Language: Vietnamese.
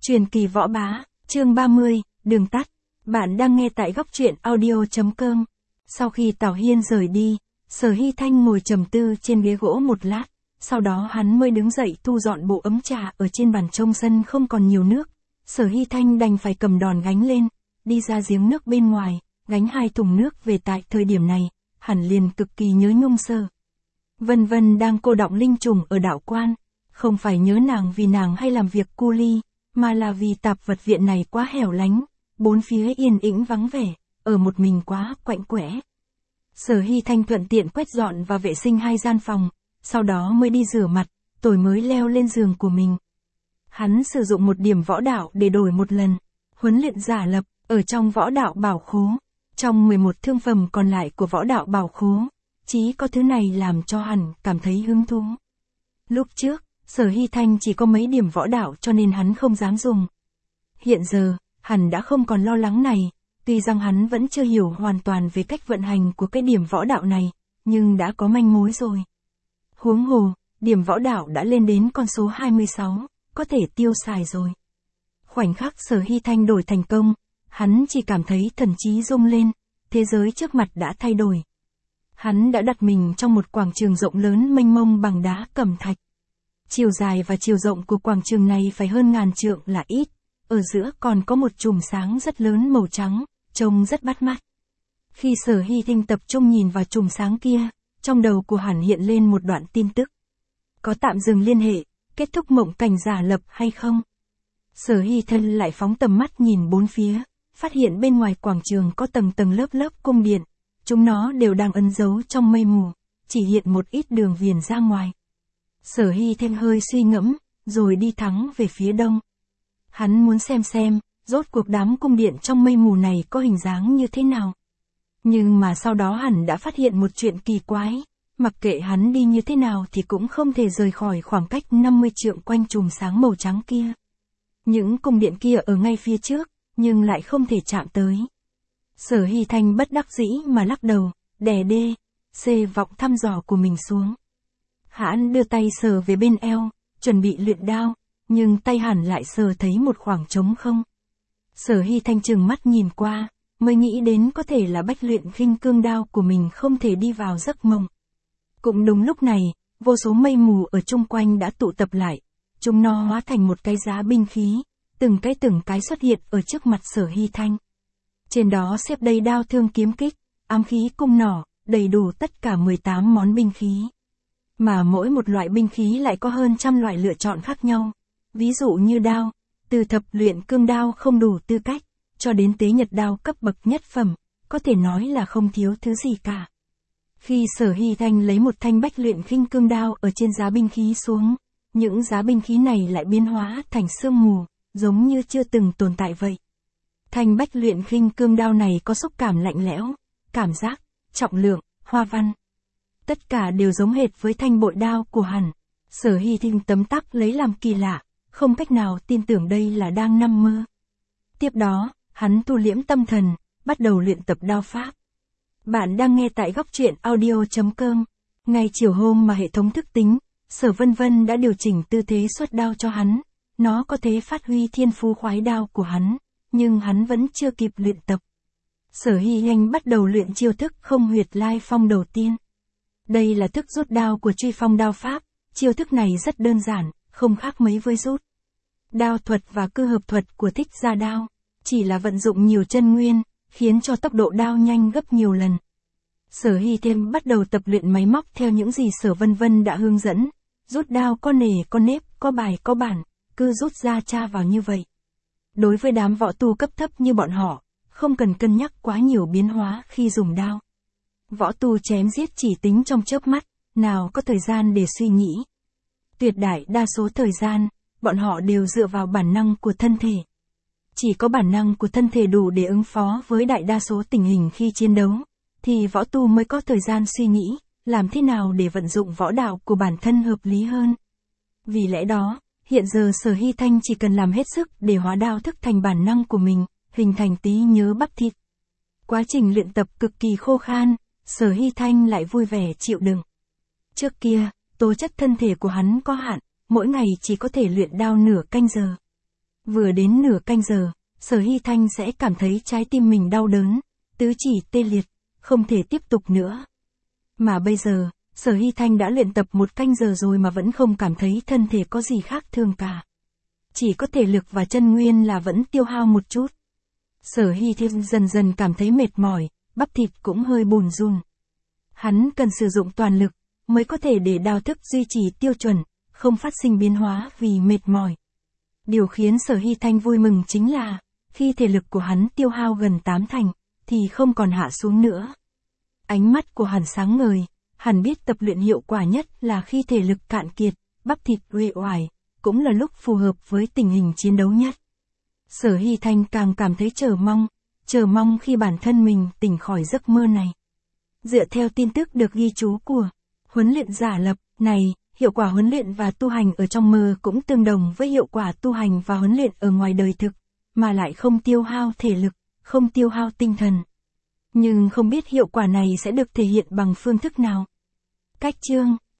Truyền kỳ võ bá, chương 30, đường tắt. Bạn đang nghe tại góc truyện audio.com. Sau khi Tào Hiên rời đi, Sở Hy Thanh ngồi trầm tư trên ghế gỗ một lát, sau đó hắn mới đứng dậy thu dọn bộ ấm trà ở trên bàn trông sân không còn nhiều nước. Sở Hy Thanh đành phải cầm đòn gánh lên, đi ra giếng nước bên ngoài, gánh 2 thùng nước về. Tại thời điểm này, hẳn liền cực kỳ nhớ Nhung Sơ. Vân Vân đang cô đọng linh trùng ở đạo quan, không phải nhớ nàng vì nàng hay làm việc cu ly, mà là vì tạp vật viện này quá hẻo lánh, bốn phía yên ĩnh vắng vẻ, ở một mình quá quạnh quẽ. Sở Hy Thanh thuận tiện quét dọn và vệ sinh 2 gian phòng, sau đó mới đi rửa mặt, rồi mới leo lên giường của mình. Hắn sử dụng một điểm võ đạo để đổi một lần, huấn luyện giả lập, ở trong võ đạo bảo khố. Trong 11 thương phẩm còn lại của võ đạo bảo khố, chỉ có thứ này làm cho hắn cảm thấy hứng thú. Lúc trước, Sở Hy Thanh chỉ có mấy điểm võ đạo cho nên hắn không dám dùng. Hiện giờ, hắn đã không còn lo lắng này, tuy rằng hắn vẫn chưa hiểu hoàn toàn về cách vận hành của cái điểm võ đạo này, nhưng đã có manh mối rồi. Huống hồ, điểm võ đạo đã lên đến con số 26, có thể tiêu xài rồi. Khoảnh khắc Sở Hy Thanh đổi thành công, hắn chỉ cảm thấy thần trí rung lên, thế giới trước mặt đã thay đổi. Hắn đã đặt mình trong một quảng trường rộng lớn mênh mông bằng đá cẩm thạch. Chiều dài và chiều rộng của quảng trường này phải hơn 1000 trượng là ít, ở giữa còn có một chùm sáng rất lớn màu trắng, trông rất bắt mắt. Khi Sở Hy Thanh tập trung nhìn vào chùm sáng kia, trong đầu của hắn hiện lên một đoạn tin tức. Có tạm dừng liên hệ, kết thúc mộng cảnh giả lập hay không? Sở Hy Thanh lại phóng tầm mắt nhìn bốn phía, phát hiện bên ngoài quảng trường có tầng tầng lớp lớp cung điện, chúng nó đều đang ẩn giấu trong mây mù, chỉ hiện một ít đường viền ra ngoài. Sở Hy Thanh hơi suy ngẫm, rồi đi thẳng về phía đông. Hắn muốn xem, rốt cuộc đám cung điện trong mây mù này có hình dáng như thế nào. Nhưng mà sau đó hắn đã phát hiện một chuyện kỳ quái, mặc kệ hắn đi như thế nào thì cũng không thể rời khỏi khoảng cách 50 trượng quanh chùm sáng màu trắng kia. Những cung điện kia ở ngay phía trước, nhưng lại không thể chạm tới. Sở Hy Thanh bất đắc dĩ mà lắc đầu, đè đê, vọng thăm dò của mình xuống. Hắn đưa tay sờ về bên eo, chuẩn bị luyện đao, nhưng tay hắn lại sờ thấy một khoảng trống không. Sở Hy Thanh trừng mắt nhìn qua, mới nghĩ đến có thể là bách luyện khinh cương đao của mình không thể đi vào giấc mộng. Cũng đúng lúc này, vô số mây mù ở chung quanh đã tụ tập lại, chúng nó hóa thành một cái giá binh khí, từng cái xuất hiện ở trước mặt Sở Hy Thanh. Trên đó xếp đầy đao thương kiếm kích, ám khí cung nỏ, đầy đủ tất cả 18 món binh khí. Mà mỗi một loại binh khí lại có hơn trăm loại lựa chọn khác nhau. Ví dụ như đao, từ thập luyện cương đao không đủ tư cách, cho đến tế nhật đao cấp bậc nhất phẩm, có thể nói là không thiếu thứ gì cả. Khi Sở Hy Thanh lấy một thanh bách luyện khinh cương đao ở trên giá binh khí xuống, những giá binh khí này lại biến hóa thành sương mù, giống như chưa từng tồn tại vậy. Thanh bách luyện khinh cương đao này có xúc cảm lạnh lẽo, cảm giác, trọng lượng, hoa văn. Tất cả đều giống hệt với thanh bội đao của hắn. Sở Hy Thanh tấm tắc lấy làm kỳ lạ, không cách nào tin tưởng đây là đang nằm mơ. Tiếp đó, hắn thu liễm tâm thần, bắt đầu luyện tập đao pháp. Bạn đang nghe tại góc truyện audio.com. Ngay chiều hôm mà hệ thống thức tính, Sở Vân Vân đã điều chỉnh tư thế xuất đao cho hắn. Nó có thể phát huy thiên phú khoái đao của hắn, nhưng hắn vẫn chưa kịp luyện tập. Sở Hy Thanh bắt đầu luyện chiêu thức không huyệt lai phong đầu tiên. Đây là thức rút đao của truy phong đao pháp, chiêu thức này rất đơn giản, không khác mấy với rút đao thuật và cư hợp thuật của thích gia đao, chỉ là vận dụng nhiều chân nguyên, khiến cho tốc độ đao nhanh gấp nhiều lần. Sở Hy Thanh bắt đầu tập luyện máy móc theo những gì Sở Vân Vân đã hướng dẫn, rút đao có nề có nếp, có bài có bản, cứ rút ra tra vào như vậy. Đối với đám võ tu cấp thấp như bọn họ, không cần cân nhắc quá nhiều biến hóa khi dùng đao. Võ tu chém giết chỉ tính trong chớp mắt, nào có thời gian để suy nghĩ. Tuyệt đại đa số thời gian, bọn họ đều dựa vào bản năng của thân thể. Chỉ có bản năng của thân thể đủ để ứng phó với đại đa số tình hình khi chiến đấu, thì võ tu mới có thời gian suy nghĩ, làm thế nào để vận dụng võ đạo của bản thân hợp lý hơn. Vì lẽ đó, hiện giờ Sở Hy Thanh chỉ cần làm hết sức để hóa đao thức thành bản năng của mình, hình thành trí nhớ bắp thịt. Quá trình luyện tập cực kỳ khô khan, Sở Hy Thanh lại vui vẻ chịu đựng. Trước kia, tố chất thân thể của hắn có hạn, mỗi ngày chỉ có thể luyện đao nửa canh giờ. Vừa đến nửa canh giờ, Sở Hy Thanh sẽ cảm thấy trái tim mình đau đớn, tứ chỉ tê liệt, không thể tiếp tục nữa. Mà bây giờ, Sở Hy Thanh đã luyện tập 1 canh giờ rồi mà vẫn không cảm thấy thân thể có gì khác thường cả. Chỉ có thể lực và chân nguyên là vẫn tiêu hao một chút. Sở Hy Thanh dần dần cảm thấy mệt mỏi, bắp thịt cũng hơi bùn run. Hắn cần sử dụng toàn lực, mới có thể để đao thức duy trì tiêu chuẩn, không phát sinh biến hóa vì mệt mỏi. Điều khiến Sở Hy Thanh vui mừng chính là, khi thể lực của hắn tiêu hao gần 80%, thì không còn hạ xuống nữa. Ánh mắt của hắn sáng ngời, hắn biết tập luyện hiệu quả nhất là khi thể lực cạn kiệt, bắp thịt uể oải, cũng là lúc phù hợp với tình hình chiến đấu nhất. Sở Hy Thanh càng cảm thấy chờ mong khi bản thân mình tỉnh khỏi giấc mơ này. Dựa theo tin tức được ghi chú của huấn luyện giả lập này, hiệu quả huấn luyện và tu hành ở trong mơ cũng tương đồng với hiệu quả tu hành và huấn luyện ở ngoài đời thực, mà lại không tiêu hao thể lực, không tiêu hao tinh thần. Nhưng không biết hiệu quả này sẽ được thể hiện bằng phương thức nào. Cách chương